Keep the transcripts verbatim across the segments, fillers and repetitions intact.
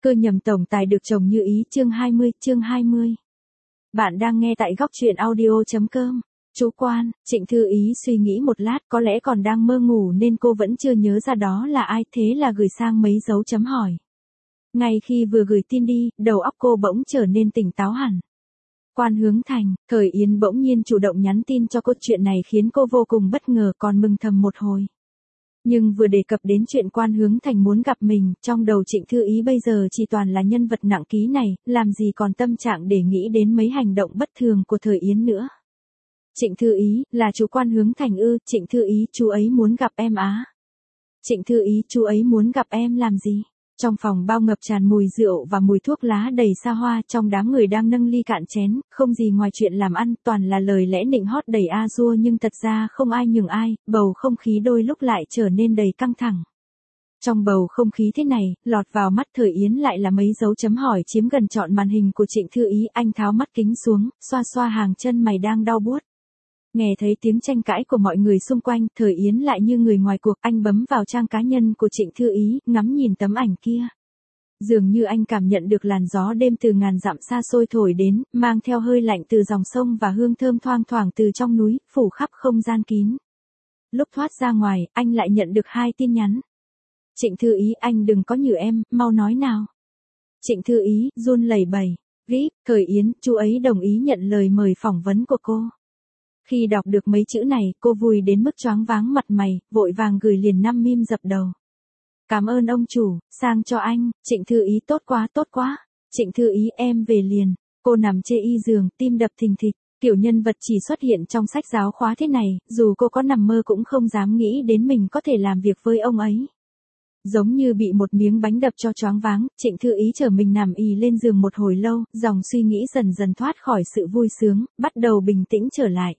Cơ nhầm tổng tài được chồng như ý chương hai mươi, chương hai mươi. Bạn đang nghe tại góc truyện audio.com. Chú Quan, Trịnh Thư Ý suy nghĩ một lát, có lẽ còn đang mơ ngủ nên cô vẫn chưa nhớ ra đó là ai, thế là gửi sang mấy dấu chấm hỏi. Ngay khi vừa gửi tin đi, đầu óc cô bỗng trở nên tỉnh táo hẳn. Quan Hướng Thành, Thời Yến bỗng nhiên chủ động nhắn tin cho cô, chuyện này khiến cô vô cùng bất ngờ, còn mừng thầm một hồi. Nhưng vừa đề cập đến chuyện Quan Hướng Thành muốn gặp mình, trong đầu Trịnh Thư Ý bây giờ chỉ toàn là nhân vật nặng ký này, làm gì còn tâm trạng để nghĩ đến mấy hành động bất thường của Thời Yến nữa. Trịnh Thư Ý, là chú Quan Hướng Thành ư? Trịnh Thư Ý, chú ấy muốn gặp em á. Trịnh Thư Ý, chú ấy muốn gặp em làm gì? Trong phòng bao ngập tràn mùi rượu và mùi thuốc lá đầy xa hoa, trong đám người đang nâng ly cạn chén, không gì ngoài chuyện làm ăn, toàn là lời lẽ nịnh hót đầy a dua nhưng thật ra không ai nhường ai, bầu không khí đôi lúc lại trở nên đầy căng thẳng. Trong bầu không khí thế này, lọt vào mắt Thời Yến lại là mấy dấu chấm hỏi chiếm gần trọn màn hình của Trịnh Thư Ý. Anh tháo mắt kính xuống, xoa xoa hàng chân mày đang đau buốt. Nghe thấy tiếng tranh cãi của mọi người xung quanh, Thời Yến lại như người ngoài cuộc, anh bấm vào trang cá nhân của Trịnh Thư Ý, ngắm nhìn tấm ảnh kia. Dường như anh cảm nhận được làn gió đêm từ ngàn dặm xa xôi thổi đến, mang theo hơi lạnh từ dòng sông và hương thơm thoang thoảng từ trong núi, phủ khắp không gian kín. Lúc thoát ra ngoài, anh lại nhận được hai tin nhắn. Trịnh Thư Ý, anh đừng có nhử em, mau nói nào. Trịnh Thư Ý, run lẩy bẩy. Rip, Thời Yến, chú ấy đồng ý nhận lời mời phỏng vấn của cô. Khi đọc được mấy chữ này, cô vui đến mức choáng váng mặt mày, vội vàng gửi liền năm meme dập đầu. Cảm ơn ông chủ, sang cho anh. Trịnh Thư Ý, tốt quá tốt quá. Trịnh Thư Ý, em về liền. Cô nằm chê y giường, tim đập thình thịch. Kiểu nhân vật chỉ xuất hiện trong sách giáo khoa thế này, dù cô có nằm mơ cũng không dám nghĩ đến mình có thể làm việc với ông ấy. Giống như bị một miếng bánh đập cho choáng váng, Trịnh Thư Ý chờ mình nằm ì lên giường một hồi lâu, dòng suy nghĩ dần dần thoát khỏi sự vui sướng, bắt đầu bình tĩnh trở lại.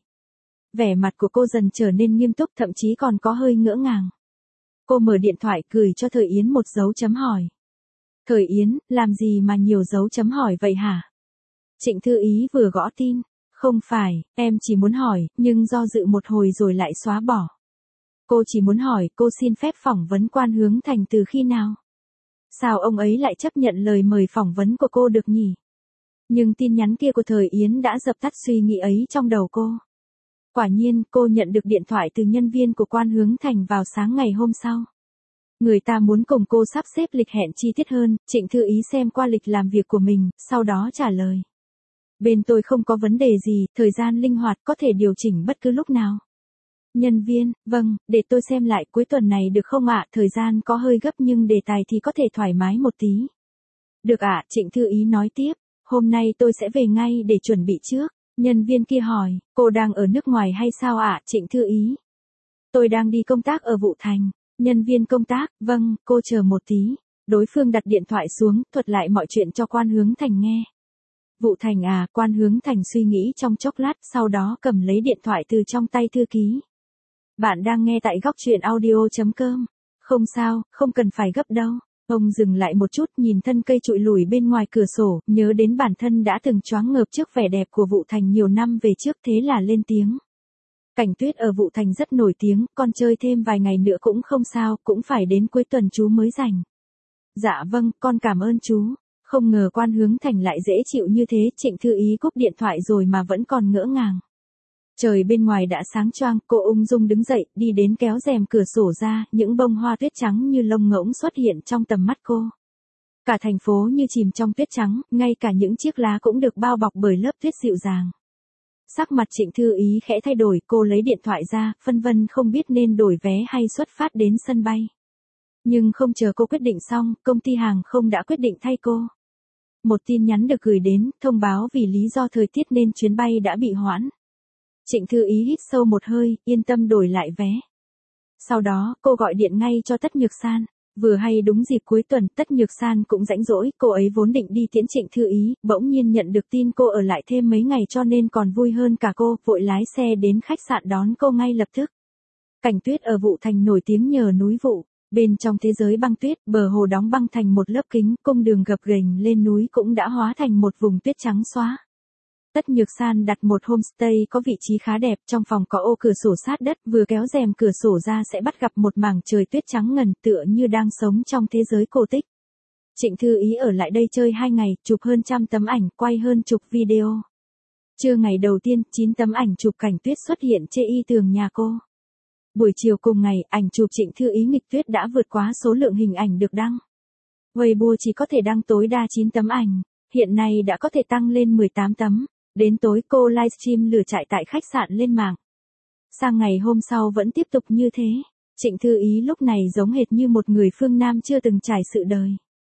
Vẻ mặt của cô dần trở nên nghiêm túc, thậm chí còn có hơi ngỡ ngàng. Cô mở điện thoại gửi cho Thời Yến một dấu chấm hỏi. Thời Yến, làm gì mà nhiều dấu chấm hỏi vậy hả? Trịnh Thư Ý vừa gõ tin. Không phải, em chỉ muốn hỏi, nhưng do dự một hồi rồi lại xóa bỏ. Cô chỉ muốn hỏi, cô xin phép phỏng vấn Quan Hướng Thành từ khi nào? Sao ông ấy lại chấp nhận lời mời phỏng vấn của cô được nhỉ? Nhưng tin nhắn kia của Thời Yến đã dập tắt suy nghĩ ấy trong đầu cô. Quả nhiên, cô nhận được điện thoại từ nhân viên của Quan Hướng Thành vào sáng ngày hôm sau. Người ta muốn cùng cô sắp xếp lịch hẹn chi tiết hơn. Trịnh Thư Ý xem qua lịch làm việc của mình, sau đó trả lời. Bên tôi không có vấn đề gì, thời gian linh hoạt, có thể điều chỉnh bất cứ lúc nào. Nhân viên, vâng, để tôi xem lại cuối tuần này được không ạ? Thời gian có hơi gấp nhưng đề tài thì có thể thoải mái một tí. Được ạ, Trịnh Thư Ý nói tiếp, hôm nay tôi sẽ về ngay để chuẩn bị trước. Nhân viên kia hỏi, cô đang ở nước ngoài hay sao ạ? Trịnh Thư Ý. Tôi đang đi công tác ở Vũ Thành. Nhân viên công tác, vâng, cô chờ một tí. Đối phương đặt điện thoại xuống, thuật lại mọi chuyện cho Quan Hướng Thành nghe. Vũ Thành à? Quan Hướng Thành suy nghĩ trong chốc lát, sau đó cầm lấy điện thoại từ trong tay thư ký. Bạn đang nghe tại góc truyện audio.com. Không sao, không cần phải gấp đâu. Ông dừng lại một chút, nhìn thân cây trụi lủi bên ngoài cửa sổ, nhớ đến bản thân đã từng choáng ngợp trước vẻ đẹp của Vũ Thành nhiều năm về trước, thế là lên tiếng. Cảnh tuyết ở Vũ Thành rất nổi tiếng, con chơi thêm vài ngày nữa cũng không sao, cũng phải đến cuối tuần chú mới rảnh. Dạ vâng, con cảm ơn chú. Không ngờ Quan Hướng Thành lại dễ chịu như thế. Trịnh Thư Ý cúp điện thoại rồi mà vẫn còn ngỡ ngàng. Trời bên ngoài đã sáng choang, cô ung dung đứng dậy, đi đến kéo rèm cửa sổ ra, những bông hoa tuyết trắng như lông ngỗng xuất hiện trong tầm mắt cô. Cả thành phố như chìm trong tuyết trắng, ngay cả những chiếc lá cũng được bao bọc bởi lớp tuyết dịu dàng. Sắc mặt Trịnh Thư Ý khẽ thay đổi, cô lấy điện thoại ra, phân vân không biết nên đổi vé hay xuất phát đến sân bay. Nhưng không chờ cô quyết định xong, công ty hàng không đã quyết định thay cô. Một tin nhắn được gửi đến, thông báo vì lý do thời tiết nên chuyến bay đã bị hoãn. Trịnh Thư Ý hít sâu một hơi, yên tâm đổi lại vé. Sau đó, cô gọi điện ngay cho Tất Nhược San. Vừa hay đúng dịp cuối tuần, Tất Nhược San cũng rảnh rỗi, cô ấy vốn định đi tiễn Trịnh Thư Ý, bỗng nhiên nhận được tin cô ở lại thêm mấy ngày cho nên còn vui hơn cả cô, vội lái xe đến khách sạn đón cô ngay lập tức. Cảnh tuyết ở Vũ Thành nổi tiếng nhờ núi Vũ. Bên trong thế giới băng tuyết, bờ hồ đóng băng thành một lớp kính, cung đường gập ghềnh lên núi cũng đã hóa thành một vùng tuyết trắng xóa. Tất Nhược San đặt một homestay có vị trí khá đẹp, trong phòng có ô cửa sổ sát đất, vừa kéo rèm cửa sổ ra sẽ bắt gặp một mảng trời tuyết trắng ngần, tựa như đang sống trong thế giới cổ tích. Trịnh Thư Ý ở lại đây chơi hai ngày, chụp hơn trăm tấm ảnh, quay hơn chục video. Trưa ngày đầu tiên, chín tấm ảnh chụp cảnh tuyết xuất hiện trên y tường nhà cô. Buổi chiều cùng ngày, ảnh chụp Trịnh Thư Ý nghịch tuyết đã vượt quá số lượng hình ảnh được đăng. Weibo chỉ có thể đăng tối đa chín tấm ảnh, hiện nay đã có thể tăng lên mười tám tấm. Đến tối cô livestream lửa chạy tại khách sạn lên mạng. Sang ngày hôm sau vẫn tiếp tục như thế. Trịnh Thư Ý lúc này giống hệt như một người phương Nam chưa từng trải sự đời.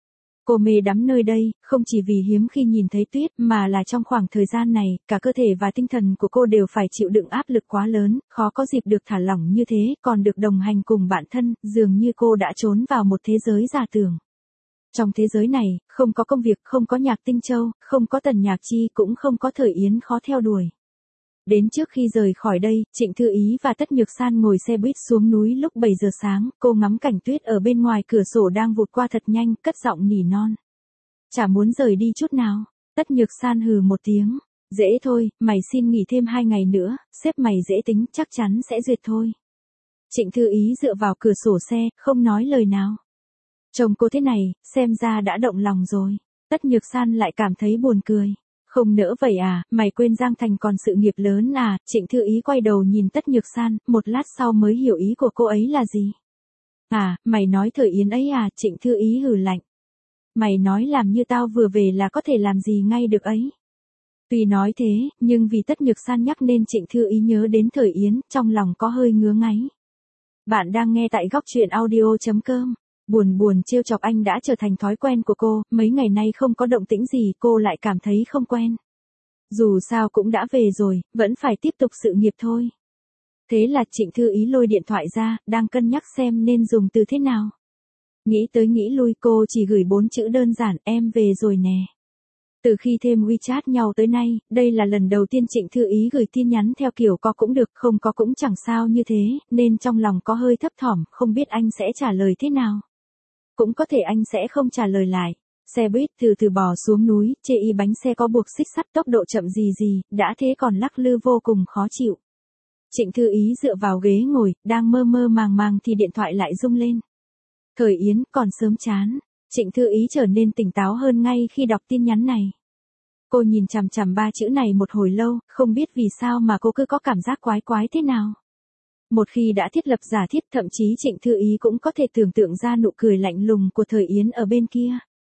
Cô mê đắm nơi đây, không chỉ vì hiếm khi nhìn thấy tuyết mà là trong khoảng thời gian này, cả cơ thể và tinh thần của cô đều phải chịu đựng áp lực quá lớn, khó có dịp được thả lỏng như thế, còn được đồng hành cùng bạn thân, dường như cô đã trốn vào một thế giới giả tưởng. Trong thế giới này, không có công việc, không có Nhạc Tinh Châu, không có Tần Nhạc Chi, cũng không có Thời Yến khó theo đuổi. Đến trước khi rời khỏi đây, Trịnh Thư Ý và Tất Nhược San ngồi xe buýt xuống núi lúc bảy giờ sáng, cô ngắm cảnh tuyết ở bên ngoài cửa sổ đang vụt qua thật nhanh, cất giọng nỉ non. Chả muốn rời đi chút nào. Tất Nhược San hừ một tiếng. Dễ thôi, mày xin nghỉ thêm hai ngày nữa, sếp mày dễ tính, chắc chắn sẽ duyệt thôi. Trịnh Thư Ý dựa vào cửa sổ xe, không nói lời nào. Chồng cô thế này, xem ra đã động lòng rồi. Tất Nhược San lại cảm thấy buồn cười. Không nỡ vậy à, mày quên Giang Thành còn sự nghiệp lớn à, Trịnh Thư Ý quay đầu nhìn Tất Nhược San, một lát sau mới hiểu ý của cô ấy là gì. À, mày nói Thời Yến ấy à, Trịnh Thư Ý hừ lạnh. Mày nói làm như tao vừa về là có thể làm gì ngay được ấy. Tuy nói thế, nhưng vì Tất Nhược San nhắc nên Trịnh Thư Ý nhớ đến Thời Yến, trong lòng có hơi ngứa ngáy. Bạn đang nghe tại góc truyện audio chấm com. Buồn buồn trêu chọc anh đã trở thành thói quen của cô, mấy ngày nay không có động tĩnh gì cô lại cảm thấy không quen. Dù sao cũng đã về rồi, vẫn phải tiếp tục sự nghiệp thôi. Thế là Trịnh Thư Ý lôi điện thoại ra, đang cân nhắc xem nên dùng từ thế nào. Nghĩ tới nghĩ lui cô chỉ gửi bốn chữ đơn giản, em về rồi nè. Từ khi thêm WeChat nhau tới nay, đây là lần đầu tiên Trịnh Thư Ý gửi tin nhắn theo kiểu có cũng được, không có cũng chẳng sao như thế, nên trong lòng có hơi thấp thỏm, không biết anh sẽ trả lời thế nào. Cũng có thể anh sẽ không trả lời lại. Xe buýt từ từ bò xuống núi, chê y bánh xe có buộc xích sắt tốc độ chậm gì gì, đã thế còn lắc lư vô cùng khó chịu. Trịnh Thư Ý dựa vào ghế ngồi, đang mơ mơ màng màng thì điện thoại lại rung lên. Thời Yến, còn sớm chán. Trịnh Thư Ý trở nên tỉnh táo hơn ngay khi đọc tin nhắn này. Cô nhìn chằm chằm ba chữ này một hồi lâu, không biết vì sao mà cô cứ có cảm giác quái quái thế nào. Một khi đã thiết lập giả thiết, thậm chí Trịnh Thư Ý cũng có thể tưởng tượng ra nụ cười lạnh lùng của Thời Yến ở bên kia.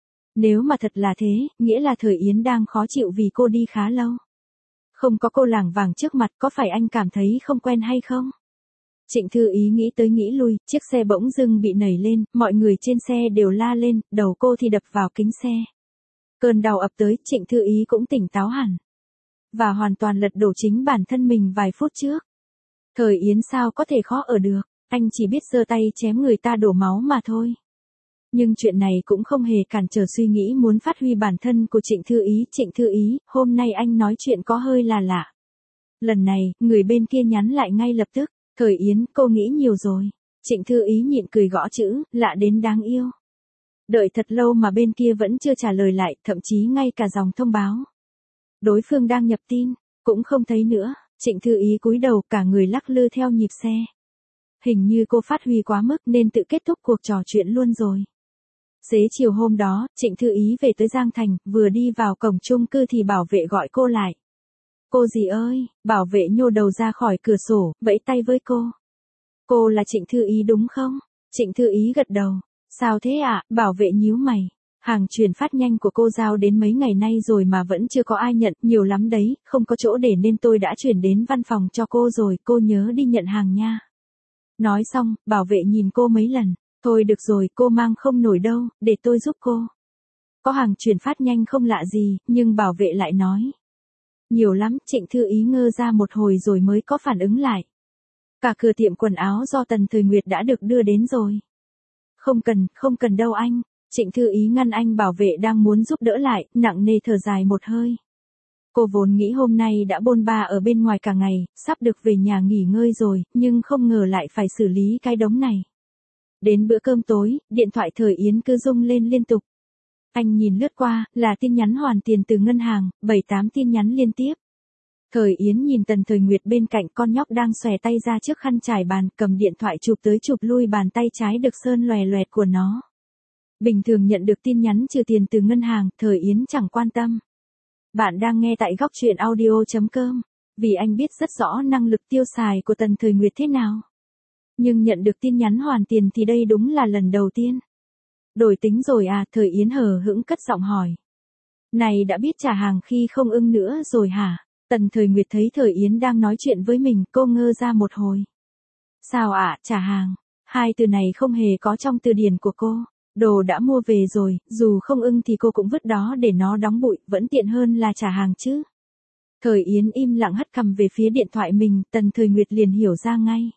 Nếu mà thật là thế, nghĩa là Thời Yến đang khó chịu vì cô đi khá lâu. Không có cô lảng vảng trước mặt, có phải anh cảm thấy không quen hay không? Trịnh Thư Ý nghĩ tới nghĩ lui, chiếc xe bỗng dưng bị nảy lên, mọi người trên xe đều la lên, đầu cô thì đập vào kính xe. Cơn đau ập tới, Trịnh Thư Ý cũng tỉnh táo hẳn. Và hoàn toàn lật đổ chính bản thân mình vài phút trước. Thời Yến sao có thể khó ở được, anh chỉ biết giơ tay chém người ta đổ máu mà thôi. Nhưng chuyện này cũng không hề cản trở suy nghĩ muốn phát huy bản thân của Trịnh Thư Ý. Trịnh Thư Ý, hôm nay anh nói chuyện có hơi là lạ. Lần này, người bên kia nhắn lại ngay lập tức. Thời Yến, cô nghĩ nhiều rồi. Trịnh Thư Ý nhịn cười gõ chữ, lạ đến đáng yêu. Đợi thật lâu mà bên kia vẫn chưa trả lời lại, thậm chí ngay cả dòng thông báo. Đối phương đang nhập tin, cũng không thấy nữa. Trịnh Thư Ý cúi đầu, cả người lắc lư theo nhịp xe. Hình như cô phát huy quá mức nên tự kết thúc cuộc trò chuyện luôn rồi. Xế chiều hôm đó, Trịnh Thư Ý về tới Giang Thành, vừa đi vào cổng chung cư thì bảo vệ gọi cô lại. Cô gì ơi, bảo vệ nhô đầu ra khỏi cửa sổ, vẫy tay với cô. Cô là Trịnh Thư Ý đúng không? Trịnh Thư Ý gật đầu. Sao thế ạ? À? Bảo vệ nhíu mày. Hàng chuyển phát nhanh của cô giao đến mấy ngày nay rồi mà vẫn chưa có ai nhận, nhiều lắm đấy, không có chỗ để nên tôi đã chuyển đến văn phòng cho cô rồi, cô nhớ đi nhận hàng nha. Nói xong, bảo vệ nhìn cô mấy lần. Thôi được rồi, cô mang không nổi đâu, để tôi giúp cô. Có hàng chuyển phát nhanh không lạ gì, nhưng bảo vệ lại nói. Nhiều lắm, Trịnh Thư Ý ngơ ra một hồi rồi mới có phản ứng lại. Cả cửa tiệm quần áo do Tần Thời Nguyệt đã được đưa đến rồi. Không cần, không cần đâu anh. Trịnh Thư Ý ngăn anh bảo vệ đang muốn giúp đỡ lại, nặng nề thở dài một hơi. Cô vốn nghĩ hôm nay đã bôn ba ở bên ngoài cả ngày, sắp được về nhà nghỉ ngơi rồi, nhưng không ngờ lại phải xử lý cái đống này. Đến bữa cơm tối, điện thoại Thời Yến cứ rung lên liên tục. Anh nhìn lướt qua, là tin nhắn hoàn tiền từ ngân hàng, bảy tám tin nhắn liên tiếp. Thời Yến nhìn Tần Thời Nguyệt bên cạnh, con nhóc đang xòe tay ra trước khăn trải bàn, cầm điện thoại chụp tới chụp lui bàn tay trái được sơn loè loẹt của nó. Bình thường nhận được tin nhắn trừ tiền từ ngân hàng, Thời Yến chẳng quan tâm. Bạn đang nghe tại góc truyện audio.com. Vì anh biết rất rõ năng lực tiêu xài của Tần Thời Nguyệt thế nào. Nhưng nhận được tin nhắn hoàn tiền thì đây đúng là lần đầu tiên. Đổi tính rồi à? Thời Yến hờ hững cất giọng hỏi. Này đã biết trả hàng khi không ưng nữa rồi hả? Tần Thời Nguyệt thấy Thời Yến đang nói chuyện với mình, cô ngơ ra một hồi. Sao ạ, à, trả hàng? Hai từ này không hề có trong từ điển của cô. Đồ đã mua về rồi, dù không ưng thì cô cũng vứt đó để nó đóng bụi, vẫn tiện hơn là trả hàng chứ. Thời Yến im lặng hất cằm về phía điện thoại mình, Tần Thời Nguyệt liền hiểu ra ngay.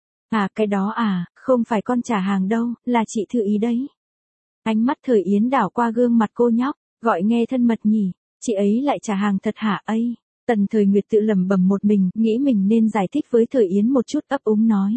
À cái đó à, không phải con trả hàng đâu, là chị Thư Ý đấy. Ánh mắt Thời Yến đảo qua gương mặt cô nhóc, gọi nghe thân mật nhỉ, chị ấy lại trả hàng thật hả ấy. Tần Thời Nguyệt tự lẩm bẩm một mình, nghĩ mình nên giải thích với Thời Yến một chút, ấp úng nói.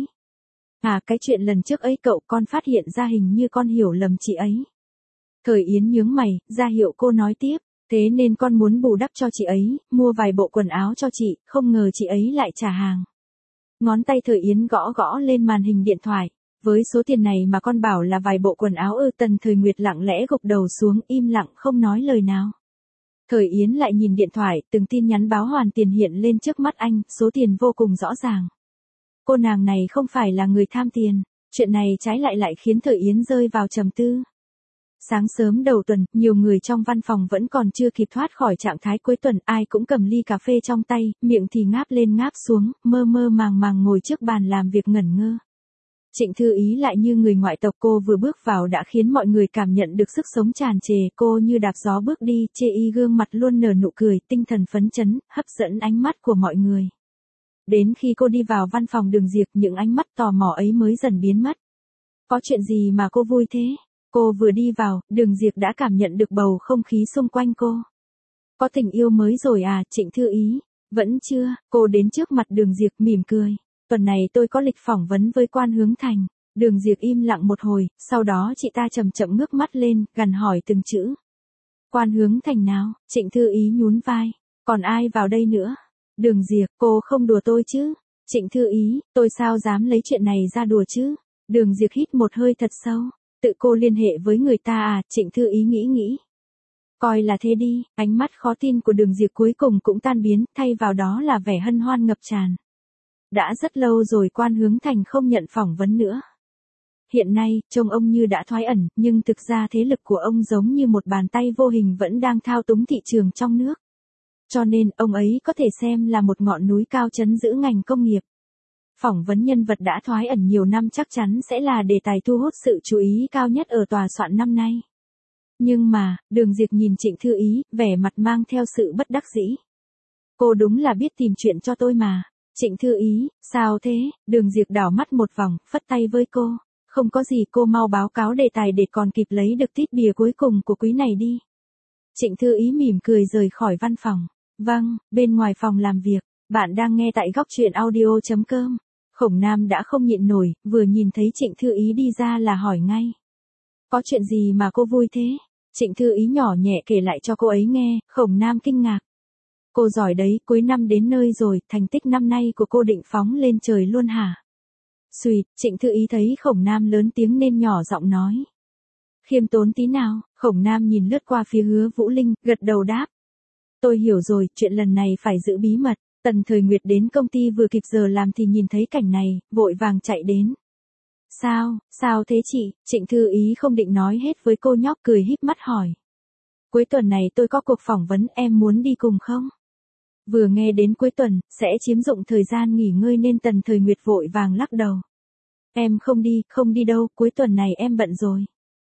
À cái chuyện lần trước ấy cậu, con phát hiện ra hình như con hiểu lầm chị ấy. Thời Yến nhướng mày, ra hiệu cô nói tiếp, thế nên con muốn bù đắp cho chị ấy, mua vài bộ quần áo cho chị, không ngờ chị ấy lại trả hàng. Ngón tay Thời Yến gõ gõ lên màn hình điện thoại, với số tiền này mà con bảo là vài bộ quần áo ư? Tần Thời Nguyệt lặng lẽ gục đầu xuống, im lặng không nói lời nào. Thời Yến lại nhìn điện thoại, từng tin nhắn báo hoàn tiền hiện lên trước mắt anh, số tiền vô cùng rõ ràng. Cô nàng này không phải là người tham tiền, chuyện này trái lại lại khiến Thời Yến rơi vào trầm tư. Sáng sớm đầu tuần, nhiều người trong văn phòng vẫn còn chưa kịp thoát khỏi trạng thái cuối tuần, ai cũng cầm ly cà phê trong tay, miệng thì ngáp lên ngáp xuống, mơ mơ màng màng ngồi trước bàn làm việc ngẩn ngơ. Trịnh Thư Ý lại như người ngoại tộc, cô vừa bước vào đã khiến mọi người cảm nhận được sức sống tràn trề, cô như đạp gió bước đi, chê y gương mặt luôn nở nụ cười, tinh thần phấn chấn, hấp dẫn ánh mắt của mọi người. Đến khi cô đi vào văn phòng Đường Diệp, những ánh mắt tò mò ấy mới dần biến mất. Có chuyện gì mà cô vui thế? Cô vừa đi vào, Đường Diệp đã cảm nhận được bầu không khí xung quanh cô. Có tình yêu mới rồi à, Trịnh Thư Ý? Vẫn chưa, cô đến trước mặt Đường Diệp mỉm cười. Tuần này tôi có lịch phỏng vấn với Quan Hướng Thành. Đường Diệp im lặng một hồi, sau đó chị ta chậm chậm ngước mắt lên, gằn hỏi từng chữ. Quan Hướng Thành nào? Trịnh Thư Ý nhún vai. Còn ai vào đây nữa? Đường Diệp, cô không đùa tôi chứ? Trịnh Thư Ý, tôi sao dám lấy chuyện này ra đùa chứ? Đường Diệp hít một hơi thật sâu. Tự cô liên hệ với người ta à? Trịnh Thư Ý nghĩ nghĩ. Coi là thế đi, ánh mắt khó tin của Đường Diệp cuối cùng cũng tan biến, thay vào đó là vẻ hân hoan ngập tràn. Đã rất lâu rồi Quan Hướng Thành không nhận phỏng vấn nữa. Hiện nay, trông ông như đã thoái ẩn, nhưng thực ra thế lực của ông giống như một bàn tay vô hình vẫn đang thao túng thị trường trong nước. Cho nên, ông ấy có thể xem là một ngọn núi cao trấn giữ ngành công nghiệp. Phỏng vấn nhân vật đã thoái ẩn nhiều năm chắc chắn sẽ là đề tài thu hút sự chú ý cao nhất ở tòa soạn năm nay. Nhưng mà, Đường Diệp nhìn Trịnh Thư Ý, vẻ mặt mang theo sự bất đắc dĩ. Cô đúng là biết tìm chuyện cho tôi mà. Trịnh Thư Ý, sao thế? Đường Diệp đảo mắt một vòng, phất tay với cô. Không có gì, cô mau báo cáo đề tài để còn kịp lấy được tít bìa cuối cùng của quý này đi. Trịnh Thư Ý mỉm cười rời khỏi văn phòng. Vâng, bên ngoài phòng làm việc, bạn đang nghe tại góc truyện audio.com. Khổng Nam đã không nhịn nổi, vừa nhìn thấy Trịnh Thư Ý đi ra là hỏi ngay. Có chuyện gì mà cô vui thế? Trịnh Thư Ý nhỏ nhẹ kể lại cho cô ấy nghe, Khổng Nam kinh ngạc. Cô giỏi đấy, cuối năm đến nơi rồi, thành tích năm nay của cô định phóng lên trời luôn hả? Xùi, Trịnh Thư Ý thấy Khổng Nam lớn tiếng nên nhỏ giọng nói. Khiêm tốn tí nào, Khổng Nam nhìn lướt qua phía Hứa Vũ Linh, gật đầu đáp. Tôi hiểu rồi, chuyện lần này phải giữ bí mật. Tần Thời Nguyệt đến công ty vừa kịp giờ làm thì nhìn thấy cảnh này, vội vàng chạy đến. Sao, sao thế chị? Trịnh Thư Ý không định nói hết với cô nhóc, cười híp mắt hỏi. Cuối tuần này tôi có cuộc phỏng vấn, em muốn đi cùng không? Vừa nghe đến cuối tuần, sẽ chiếm dụng thời gian nghỉ ngơi nên Tần Thời Nguyệt vội vàng lắc đầu. Em không đi, không đi đâu, cuối tuần này em bận rồi.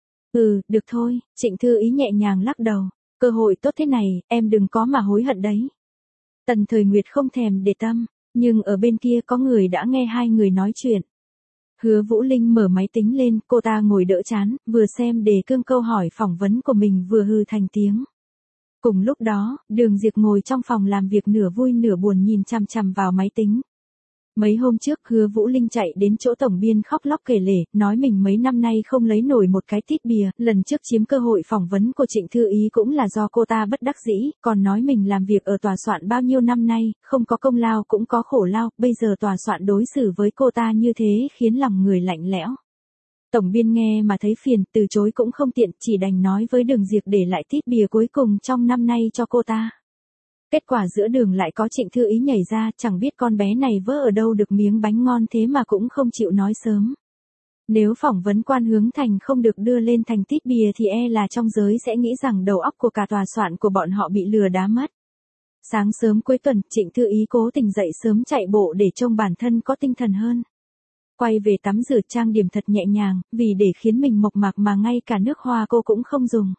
Ừ, được thôi, Trịnh Thư Ý nhẹ nhàng lắc đầu. Cơ hội tốt thế này, em đừng có mà hối hận đấy. Tần Thời Nguyệt không thèm để tâm, nhưng ở bên kia có người đã nghe hai người nói chuyện. Hứa Vũ Linh mở máy tính lên, cô ta ngồi đỡ chán, vừa xem đề cương câu hỏi phỏng vấn của mình vừa hừ thành tiếng. Cùng lúc đó, Đường Diệp ngồi trong phòng làm việc nửa vui nửa buồn nhìn chằm chằm vào máy tính. Mấy hôm trước Hứa Vũ Linh chạy đến chỗ tổng biên khóc lóc kể lể, nói mình mấy năm nay không lấy nổi một cái tít bìa, lần trước chiếm cơ hội phỏng vấn của Trịnh Thư Ý cũng là do cô ta bất đắc dĩ, còn nói mình làm việc ở tòa soạn bao nhiêu năm nay, không có công lao cũng có khổ lao, bây giờ tòa soạn đối xử với cô ta như thế khiến lòng người lạnh lẽo. Tổng biên nghe mà thấy phiền, từ chối cũng không tiện, chỉ đành nói với Đường Diệp để lại tít bìa cuối cùng trong năm nay cho cô ta. Kết quả giữa đường lại có Trịnh Thư Ý nhảy ra, chẳng biết con bé này vớ ở đâu được miếng bánh ngon thế mà cũng không chịu nói sớm. Nếu phỏng vấn Quan Hướng Thành không được đưa lên thành tít bìa thì e là trong giới sẽ nghĩ rằng đầu óc của cả tòa soạn của bọn họ bị lừa đá mất. Sáng sớm cuối tuần, Trịnh Thư Ý cố tình dậy sớm chạy bộ để trông bản thân có tinh thần hơn. Quay về tắm rửa trang điểm thật nhẹ nhàng, vì để khiến mình mộc mạc mà ngay cả nước hoa cô cũng không dùng.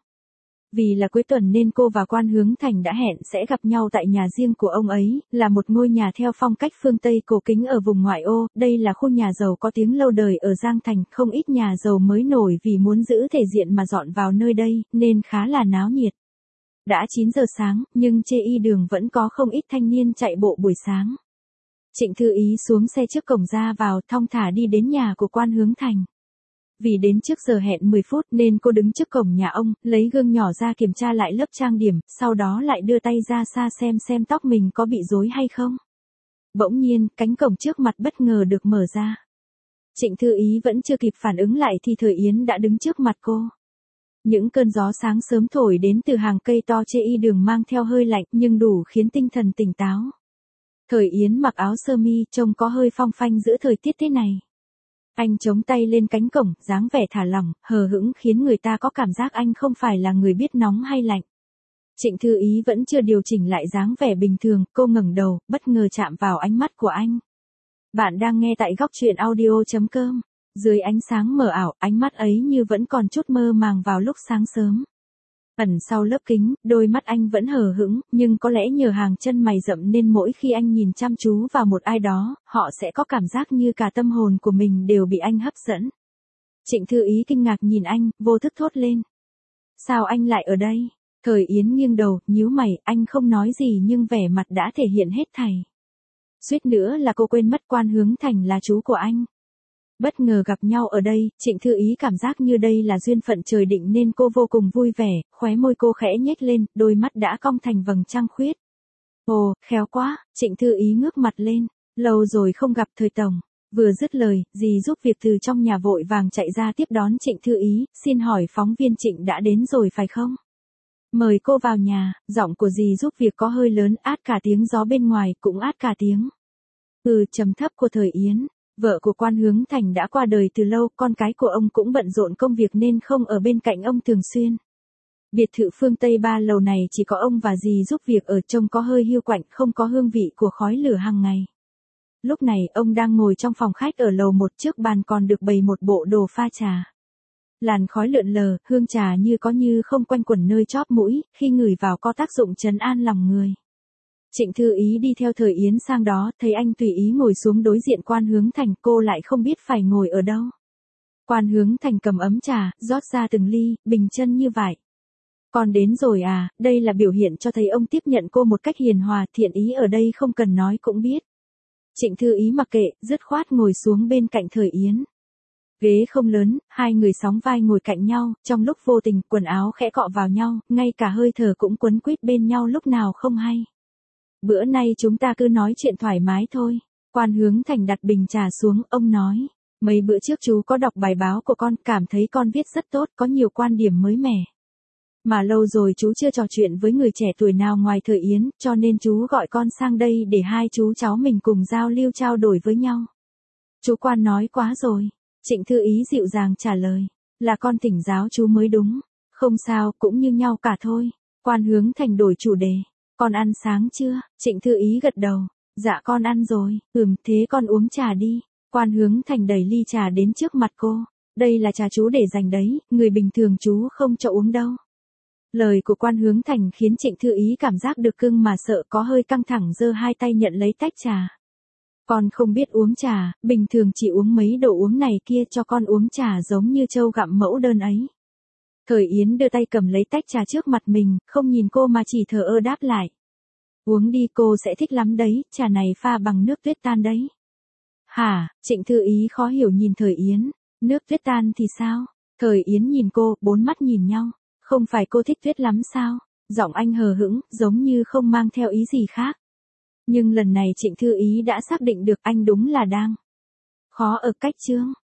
Vì là cuối tuần nên cô và Quan Hướng Thành đã hẹn sẽ gặp nhau tại nhà riêng của ông ấy, là một ngôi nhà theo phong cách phương Tây cổ kính ở vùng ngoại ô. Đây là khu nhà giàu có tiếng lâu đời ở Giang Thành, không ít nhà giàu mới nổi vì muốn giữ thể diện mà dọn vào nơi đây, nên khá là náo nhiệt. Đã chín giờ sáng, nhưng chê y đường vẫn có không ít thanh niên chạy bộ buổi sáng. Trịnh Thư Ý xuống xe trước cổng ra vào, thong thả đi đến nhà của Quan Hướng Thành. Vì đến trước giờ hẹn mười phút nên cô đứng trước cổng nhà ông, lấy gương nhỏ ra kiểm tra lại lớp trang điểm, sau đó lại đưa tay ra xa xem xem tóc mình có bị rối hay không. Bỗng nhiên, cánh cổng trước mặt bất ngờ được mở ra. Trịnh Thư Ý vẫn chưa kịp phản ứng lại thì Thời Yến đã đứng trước mặt cô. Những cơn gió sáng sớm thổi đến từ hàng cây to chê y đường mang theo hơi lạnh nhưng đủ khiến tinh thần tỉnh táo. Thời Yến mặc áo sơ mi trông có hơi phong phanh giữa thời tiết thế này. Anh chống tay lên cánh cổng, dáng vẻ thả lỏng, hờ hững khiến người ta có cảm giác anh không phải là người biết nóng hay lạnh. Trịnh Thư Ý vẫn chưa điều chỉnh lại dáng vẻ bình thường, cô ngẩng đầu, bất ngờ chạm vào ánh mắt của anh. Bạn đang nghe tại góc truyện audio chấm com. Dưới ánh sáng mờ ảo, ánh mắt ấy như vẫn còn chút mơ màng vào lúc sáng sớm. Ẩn sau lớp kính, đôi mắt anh vẫn hờ hững, nhưng có lẽ nhờ hàng chân mày rậm nên mỗi khi anh nhìn chăm chú vào một ai đó, họ sẽ có cảm giác như cả tâm hồn của mình đều bị anh hấp dẫn. Trịnh Thư Ý kinh ngạc nhìn anh, vô thức thốt lên. Sao anh lại ở đây? Thời Yến nghiêng đầu, nhíu mày, anh không nói gì nhưng vẻ mặt đã thể hiện hết thảy. Suýt nữa là cô quên mất Quan Hướng Thành là chú của anh. Bất ngờ gặp nhau ở đây, Trịnh Thư Ý cảm giác như đây là duyên phận trời định nên cô vô cùng vui vẻ, khóe môi cô khẽ nhếch lên, đôi mắt đã cong thành vầng trăng khuyết. Ồ, khéo quá, Trịnh Thư Ý ngước mặt lên, lâu rồi không gặp Thời tổng. Vừa dứt lời, dì giúp việc từ trong nhà vội vàng chạy ra tiếp đón Trịnh Thư Ý, xin hỏi phóng viên Trịnh đã đến rồi phải không? Mời cô vào nhà, giọng của dì giúp việc có hơi lớn, át cả tiếng gió bên ngoài, cũng át cả tiếng. Ừ, trầm thấp của Thời Yến. Vợ của Quan Hướng Thành đã qua đời từ lâu, con cái của ông cũng bận rộn công việc nên không ở bên cạnh ông thường xuyên. Biệt thự phương Tây ba lầu này chỉ có ông và dì giúp việc ở, trông có hơi hiu quạnh, không có hương vị của khói lửa hàng ngày. Lúc này, ông đang ngồi trong phòng khách ở lầu một, trước bàn còn được bày một bộ đồ pha trà. Làn khói lượn lờ, hương trà như có như không quanh quẩn nơi chóp mũi, khi ngửi vào có tác dụng trấn an lòng người. Trịnh Thư Ý đi theo Thời Yến sang đó, thấy anh tùy ý ngồi xuống đối diện Quan Hướng Thành, cô lại không biết phải ngồi ở đâu. Quan Hướng Thành cầm ấm trà, rót ra từng ly, bình chân như vậy. Con đến rồi à, đây là biểu hiện cho thấy ông tiếp nhận cô một cách hiền hòa, thiện ý ở đây không cần nói cũng biết. Trịnh Thư Ý mặc kệ, dứt khoát ngồi xuống bên cạnh Thời Yến. Ghế không lớn, hai người sóng vai ngồi cạnh nhau, trong lúc vô tình, quần áo khẽ cọ vào nhau, ngay cả hơi thở cũng quấn quýt bên nhau lúc nào không hay. Bữa nay chúng ta cứ nói chuyện thoải mái thôi. Quan Hướng Thành đặt bình trà xuống, ông nói. Mấy bữa trước chú có đọc bài báo của con, cảm thấy con viết rất tốt, có nhiều quan điểm mới mẻ. Mà lâu rồi chú chưa trò chuyện với người trẻ tuổi nào ngoài Thời Yến, cho nên chú gọi con sang đây để hai chú cháu mình cùng giao lưu trao đổi với nhau. Chú Quan nói quá rồi. Trịnh Thư Ý dịu dàng trả lời. Là con thỉnh giáo chú mới đúng. Không sao, cũng như nhau cả thôi. Quan Hướng Thành đổi chủ đề. Con ăn sáng chưa? Trịnh Thư Ý gật đầu. Dạ con ăn rồi. Ừm, thế con uống trà đi. Quan Hướng Thành đẩy ly trà đến trước mặt cô. Đây là trà chú để dành đấy, người bình thường chú không cho uống đâu. Lời của Quan Hướng Thành khiến Trịnh Thư Ý cảm giác được cưng mà sợ, có hơi căng thẳng, giơ hai tay nhận lấy tách trà. Con không biết uống trà, bình thường chỉ uống mấy đồ uống này kia, cho con uống trà giống như trâu gặm mẫu đơn ấy. Thời Yến đưa tay cầm lấy tách trà trước mặt mình, không nhìn cô mà chỉ thờ ơ đáp lại. Uống đi, cô sẽ thích lắm đấy, trà này pha bằng nước tuyết tan đấy. Hả? Trịnh Thư Ý khó hiểu nhìn Thời Yến. Nước tuyết tan thì sao? Thời Yến nhìn cô, bốn mắt nhìn nhau. Không phải cô thích tuyết lắm sao? Giọng anh hờ hững, giống như không mang theo ý gì khác. Nhưng lần này Trịnh Thư Ý đã xác định được anh đúng là đang khó ở cách chương.